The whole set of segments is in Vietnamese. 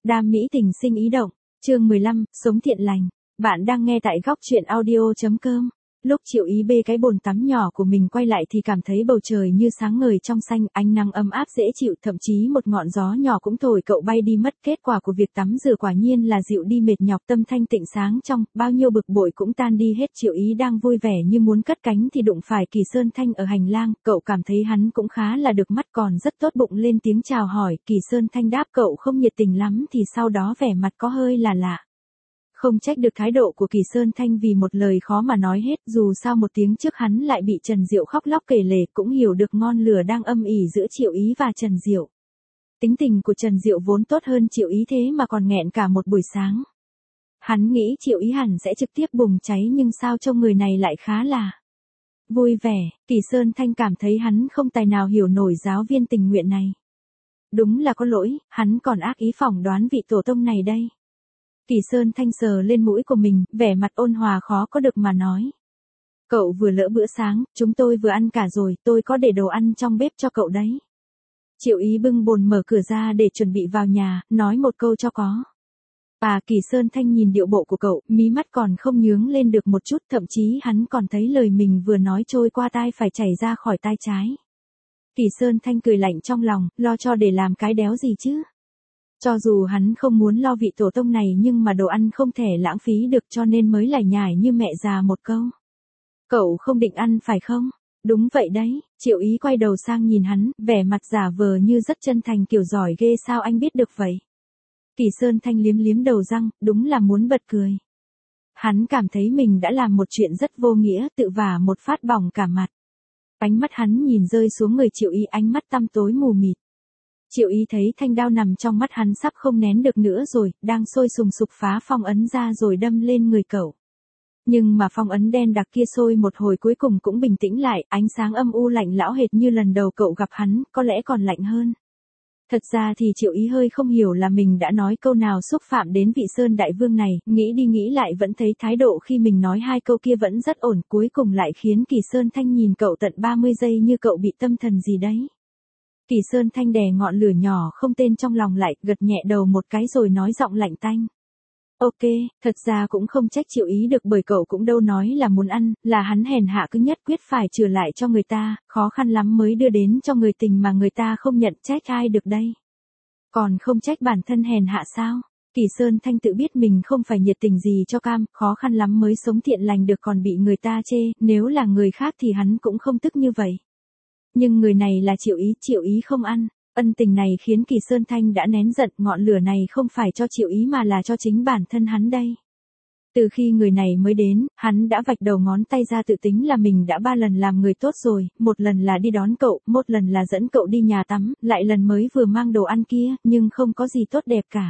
Đam mỹ tình sinh ý động, chương 15, sống thiện lành. Bạn đang nghe tại góc truyện audio.com. Lúc Triệu Ý bê cái bồn tắm nhỏ của mình quay lại thì cảm thấy bầu trời như sáng ngời trong xanh, ánh nắng ấm áp dễ chịu, thậm chí một ngọn gió nhỏ cũng thổi cậu bay đi mất. Kết quả của việc tắm rửa quả nhiên là dịu đi mệt nhọc, tâm thanh tịnh sáng trong, bao nhiêu bực bội cũng tan đi hết. Triệu Ý đang vui vẻ như muốn cất cánh thì đụng phải Kỳ Sơn Thanh ở hành lang, cậu cảm thấy hắn cũng khá là được mắt, còn rất tốt bụng lên tiếng chào hỏi. Kỳ Sơn Thanh đáp cậu không nhiệt tình lắm thì sau đó vẻ mặt có hơi là lạ. Không trách được thái độ của Kỳ Sơn Thanh vì một lời khó mà nói hết, dù sao một tiếng trước hắn lại bị Trần Diệu khóc lóc kể lể, cũng hiểu được ngọn lửa đang âm ỉ giữa Triệu Ý và Trần Diệu. Tính tình của Trần Diệu vốn tốt hơn Triệu Ý thế mà còn nghẹn cả một buổi sáng. Hắn nghĩ Triệu Ý hẳn sẽ trực tiếp bùng cháy nhưng sao trông người này lại khá là vui vẻ. Kỳ Sơn Thanh cảm thấy hắn không tài nào hiểu nổi giáo viên tình nguyện này. Đúng là có lỗi, hắn còn ác ý phỏng đoán vị tổ tông này đây. Kỳ Sơn Thanh sờ lên mũi của mình, vẻ mặt ôn hòa khó có được mà nói. Cậu vừa lỡ bữa sáng, chúng tôi vừa ăn cả rồi, tôi có để đồ ăn trong bếp cho cậu đấy. Triệu Ý bưng bồn mở cửa ra để chuẩn bị vào nhà, nói một câu cho có. Kỳ Sơn Thanh nhìn điệu bộ của cậu, mí mắt còn không nhướng lên được một chút, thậm chí hắn còn thấy lời mình vừa nói trôi qua tai phải chảy ra khỏi tai trái. Kỳ Sơn Thanh cười lạnh trong lòng, lo cho để làm cái đéo gì chứ. Cho dù hắn không muốn lo vị tổ tông này nhưng mà đồ ăn không thể lãng phí được cho nên mới lải nhải như mẹ già một câu. Cậu không định ăn phải không? Đúng vậy đấy, Triệu Ý quay đầu sang nhìn hắn, vẻ mặt giả vờ như rất chân thành kiểu giỏi ghê sao anh biết được vậy? Kỳ Sơn Thanh liếm liếm đầu răng, đúng là muốn bật cười. Hắn cảm thấy mình đã làm một chuyện rất vô nghĩa, tự vả một phát bỏng cả mặt. Ánh mắt hắn nhìn rơi xuống người Triệu Ý, ánh mắt tăm tối mù mịt. Triệu Ý thấy thanh đao nằm trong mắt hắn sắp không nén được nữa rồi, đang sôi sùng sục phá phong ấn ra rồi đâm lên người cậu. Nhưng mà phong ấn đen đặc kia sôi một hồi cuối cùng cũng bình tĩnh lại, ánh sáng âm u lạnh lão hệt như lần đầu cậu gặp hắn, có lẽ còn lạnh hơn. Thật ra thì Triệu Ý hơi không hiểu là mình đã nói câu nào xúc phạm đến vị Sơn Đại Vương này, nghĩ đi nghĩ lại vẫn thấy thái độ khi mình nói hai câu kia vẫn rất ổn, cuối cùng lại khiến Kỳ Sơn Thanh nhìn cậu tận 30 giây như cậu bị tâm thần gì đấy. Kỳ Sơn Thanh đè ngọn lửa nhỏ không tên trong lòng lại, gật nhẹ đầu một cái rồi nói giọng lạnh tanh. Ok, thật ra cũng không trách Triệu Ý được bởi cậu cũng đâu nói là muốn ăn, là hắn hèn hạ cứ nhất quyết phải trừ lại cho người ta, khó khăn lắm mới đưa đến cho người tình mà người ta không nhận, trách ai được đây. Còn không trách bản thân hèn hạ sao? Kỳ Sơn Thanh tự biết mình không phải nhiệt tình gì cho cam, khó khăn lắm mới sống thiện lành được còn bị người ta chê, nếu là người khác thì hắn cũng không tức như vậy. Nhưng người này là Triệu Ý không ăn. Ân tình này khiến Kỳ Sơn Thanh đã nén giận, ngọn lửa này không phải cho Triệu Ý mà là cho chính bản thân hắn đây. Từ khi người này mới đến, hắn đã vạch đầu ngón tay ra tự tính là mình đã 3 lần làm người tốt rồi, một lần là đi đón cậu, một lần là dẫn cậu đi nhà tắm, lại lần mới vừa mang đồ ăn kia, nhưng không có gì tốt đẹp cả.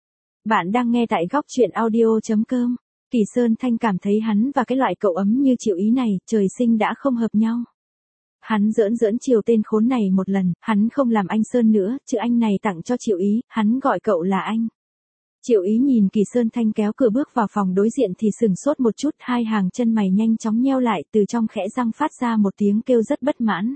Bạn đang nghe tại góc truyện audio.com. Kỳ Sơn Thanh cảm thấy hắn và cái loại cậu ấm như Triệu Ý này, trời sinh đã không hợp nhau. Hắn giỡn chiều tên khốn này một lần, hắn không làm anh Sơn nữa, chữ anh này tặng cho Triệu Ý, hắn gọi cậu là anh. Triệu Ý nhìn Kỳ Sơn Thanh kéo cửa bước vào phòng đối diện thì sừng sốt một chút, hai hàng chân mày nhanh chóng nheo lại, từ trong khẽ răng phát ra một tiếng kêu rất bất mãn.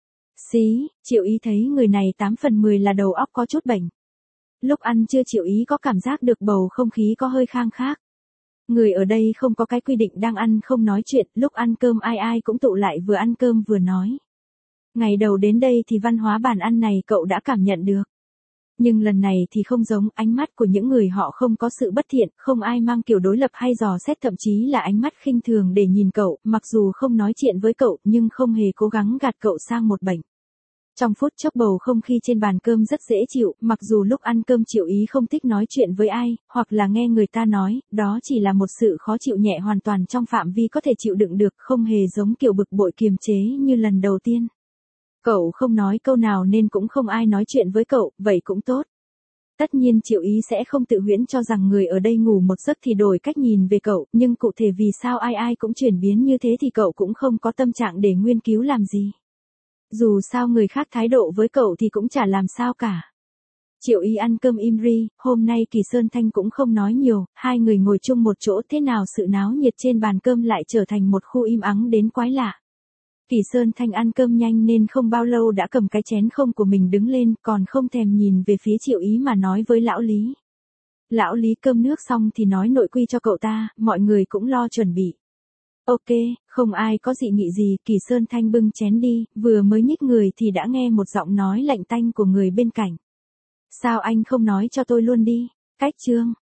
Xí, Triệu Ý thấy người này 8 phần 10 là đầu óc có chút bệnh. Lúc ăn trưa Triệu Ý có cảm giác được bầu không khí có hơi khang khác. Người ở đây không có cái quy định đang ăn không nói chuyện, lúc ăn cơm ai ai cũng tụ lại vừa ăn cơm vừa nói. Ngày đầu đến đây thì văn hóa bàn ăn này cậu đã cảm nhận được. Nhưng lần này thì không giống, ánh mắt của những người họ không có sự bất thiện, không ai mang kiểu đối lập hay dò xét, thậm chí là ánh mắt khinh thường để nhìn cậu, mặc dù không nói chuyện với cậu nhưng không hề cố gắng gạt cậu sang một bệnh. Trong phút chốc bầu không khí trên bàn cơm rất dễ chịu, mặc dù lúc ăn cơm Triệu Ý không thích nói chuyện với ai, hoặc là nghe người ta nói, đó chỉ là một sự khó chịu nhẹ hoàn toàn trong phạm vi có thể chịu đựng được, không hề giống kiểu bực bội kiềm chế như lần đầu tiên. Cậu không nói câu nào nên cũng không ai nói chuyện với cậu, vậy cũng tốt. Tất nhiên Triệu Ý sẽ không tự huyễn cho rằng người ở đây ngủ một giấc thì đổi cách nhìn về cậu, nhưng cụ thể vì sao ai ai cũng chuyển biến như thế thì cậu cũng không có tâm trạng để nghiên cứu làm gì. Dù sao người khác thái độ với cậu thì cũng chả làm sao cả. Triệu Ý ăn cơm im ri, hôm nay Kỳ Sơn Thanh cũng không nói nhiều, hai người ngồi chung một chỗ, thế nào sự náo nhiệt trên bàn cơm lại trở thành một khu im ắng đến quái lạ. Kỳ Sơn Thanh ăn cơm nhanh nên không bao lâu đã cầm cái chén không của mình đứng lên, còn không thèm nhìn về phía Triệu Ý mà nói với lão Lý. Lão Lý cơm nước xong thì nói nội quy cho cậu ta, mọi người cũng lo chuẩn bị. Ok, không ai có dị nghị gì, Kỳ Sơn Thanh bưng chén đi, vừa mới nhích người thì đã nghe một giọng nói lạnh tanh của người bên cạnh. Sao anh không nói cho tôi luôn đi? Cách Trương,